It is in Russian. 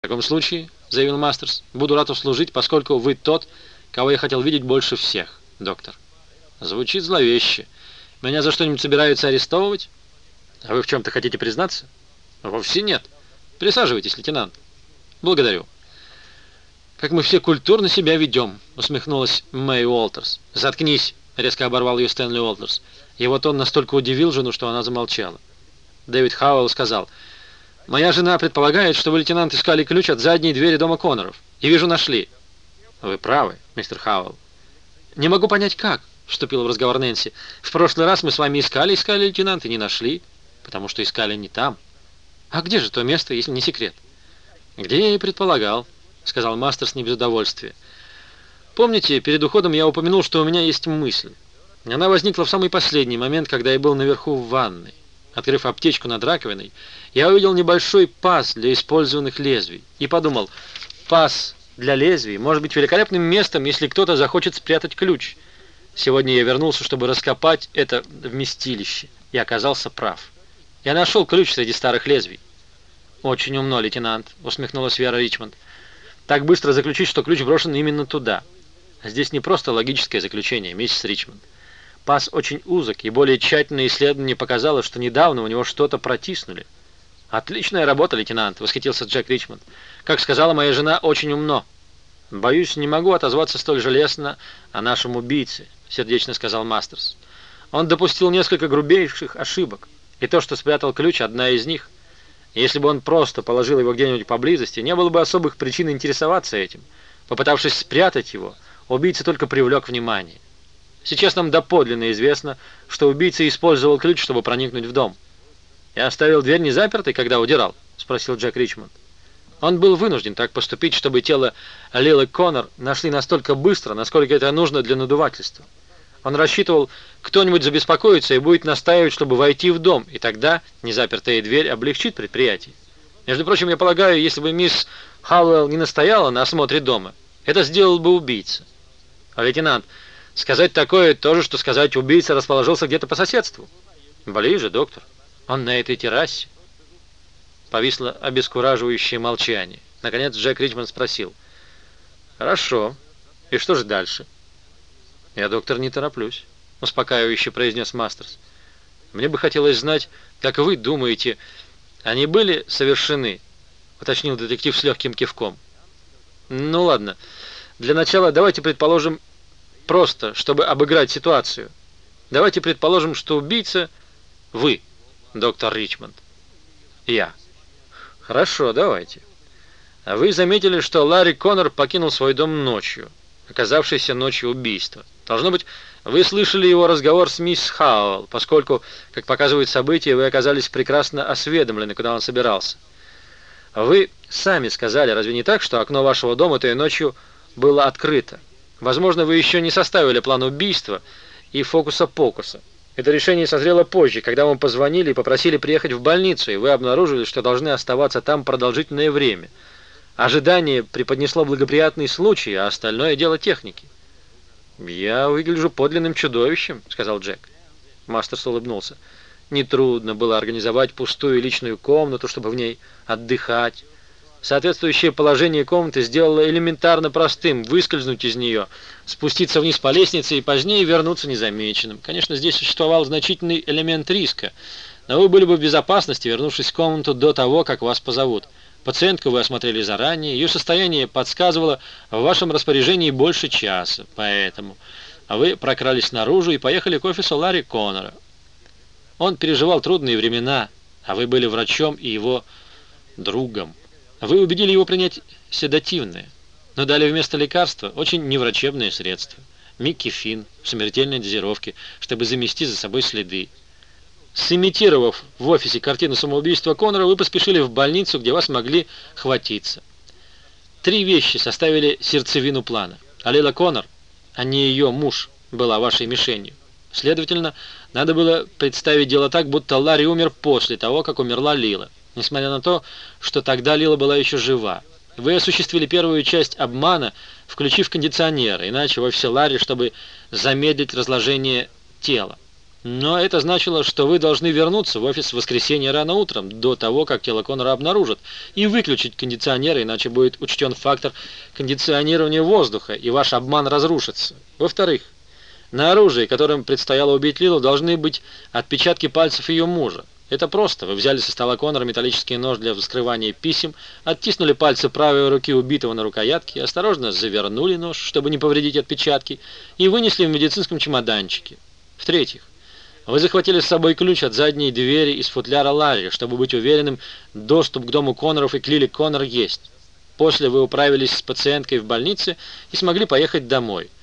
«В таком случае, — заявил Мастерс, — буду рад услужить, поскольку вы тот, кого я хотел видеть больше всех, доктор». Звучит зловеще. Меня за что-нибудь собираются арестовывать? А вы в чем-то хотите признаться? Вовсе нет. Присаживайтесь, лейтенант. Благодарю. Как мы все культурно себя ведем, усмехнулась Мэй Уолтерс. Заткнись, резко оборвал ее Стэнли Уолтерс. Его тон настолько удивил жену, что она замолчала. Дэвид Хауэлл сказал: «Моя жена предполагает, что вы, лейтенант, искали ключ от задней двери дома Конноров. И вижу, нашли». «Вы правы, мистер Хауэлл». «Не могу понять, как», — вступил в разговор Нэнси. «В прошлый раз мы с вами искали, лейтенант, и не нашли, потому что искали не там. А где же то место, если не секрет?» «Где я и предполагал», — сказал Мастерс не без удовольствия. «Помните, перед уходом я упомянул, что у меня есть мысль. Она возникла в самый последний момент, когда я был наверху в ванной. Открыв аптечку над раковиной, я увидел небольшой паз для использованных лезвий и подумал: паз для лезвий может быть великолепным местом, если кто-то захочет спрятать ключ. Сегодня я вернулся, чтобы раскопать это вместилище, и оказался прав. Я нашел ключ среди старых лезвий». «Очень умно, лейтенант», — усмехнулась Вера Ричмонд. «Так быстро заключить, что ключ брошен именно туда. Здесь не просто логическое заключение, миссис Ричмонд. Паз очень узок, и более тщательное исследование показало, что недавно у него что-то протиснули». «Отличная работа, лейтенант», — восхитился Джек Ричмонд. «Как сказала моя жена, очень умно». «Боюсь, не могу отозваться столь железно о нашем убийце», — сердечно сказал Мастерс. «Он допустил несколько грубейших ошибок, и то, что спрятал ключ, одна из них. Если бы он просто положил его где-нибудь поблизости, не было бы особых причин интересоваться этим. Попытавшись спрятать его, убийца только привлек внимание. Сейчас нам доподлинно известно, что убийца использовал ключ, чтобы проникнуть в дом». «Я оставил дверь не запертой, когда удирал?» — спросил Джек Ричмонд. Он был вынужден так поступить, чтобы тело Лилы Коннор нашли настолько быстро, насколько это нужно для надувательства. Он рассчитывал, кто-нибудь забеспокоится и будет настаивать, чтобы войти в дом, и тогда незапертая дверь облегчит предприятие. Между прочим, я полагаю, если бы мисс Хауэлл не настояла на осмотре дома, это сделал бы убийца. А лейтенант, сказать такое то же, что сказать, убийца расположился где-то по соседству. Ближе, доктор. Он на этой террасе. Повисло обескураживающее молчание. Наконец Джек Ричмонд спросил: «Хорошо. И что же дальше?» «Я, доктор, не тороплюсь», — успокаивающе произнес Мастерс. «Мне бы хотелось знать, как вы думаете, они были совершены?» — уточнил детектив с легким кивком. «Ну ладно. Для начала давайте предположим, просто, чтобы обыграть ситуацию. Давайте предположим, что убийца — вы, доктор Ричмонд». «Я». «Хорошо, давайте. А вы заметили, что Ларри Коннор покинул свой дом ночью, оказавшейся ночью убийства. Должно быть, вы слышали его разговор с мисс Хауэлл, поскольку, как показывают события, вы оказались прекрасно осведомлены, куда он собирался. Вы сами сказали, разве не так, что окно вашего дома той ночью было открыто? Возможно, вы еще не составили план убийства и фокуса-покуса. Это решение созрело позже, когда вам позвонили и попросили приехать в больницу, и вы обнаружили, что должны оставаться там продолжительное время. Ожидание преподнесло благоприятный случай, а остальное дело техники». «Я выгляжу подлинным чудовищем», — сказал Джек. Мастерс улыбнулся. «Нетрудно было организовать пустую личную комнату, чтобы в ней отдыхать. Соответствующее положение комнаты сделало элементарно простым выскользнуть из нее, спуститься вниз по лестнице и позднее вернуться незамеченным. Конечно, здесь существовал значительный элемент риска, но вы были бы в безопасности, вернувшись в комнату до того, как вас позовут. Пациентку вы осмотрели заранее, ее состояние подсказывало в вашем распоряжении больше часа, поэтому вы прокрались наружу и поехали к офису Ларри Коннора. Он переживал трудные времена, а вы были врачом и его другом. Вы убедили его принять седативное, но дали вместо лекарства очень неврачебное средство – миккефин в смертельной дозировке, чтобы замести за собой следы. Сымитировав в офисе картину самоубийства Коннора, вы поспешили в больницу, где вас могли хватиться. 3 вещи составили сердцевину плана. А Лила Коннор, а не ее муж, была вашей мишенью. Следовательно, надо было представить дело так, будто Ларри умер после того, как умерла Лила. Несмотря на то, что тогда Лила была еще жива. Вы осуществили первую часть обмана, включив кондиционер, иначе в офисе Ларри, чтобы замедлить разложение тела. Но это значило, что вы должны вернуться в офис в воскресенье рано утром, до того, как тело Коннора обнаружат, и выключить кондиционеры, иначе будет учтен фактор кондиционирования воздуха, и ваш обман разрушится. Во-вторых, на оружии, которым предстояло убить Лилу, должны быть отпечатки пальцев ее мужа. Это просто. Вы взяли со стола Коннора металлический нож для вскрывания писем, оттиснули пальцы правой руки убитого на рукоятке, осторожно завернули нож, чтобы не повредить отпечатки, и вынесли в медицинском чемоданчике. В-третьих, вы захватили с собой ключ от задней двери из футляра Ларри, чтобы быть уверенным, доступ к дому Конноров и к Лиле Коннор есть. После вы управились с пациенткой в больнице и смогли поехать домой.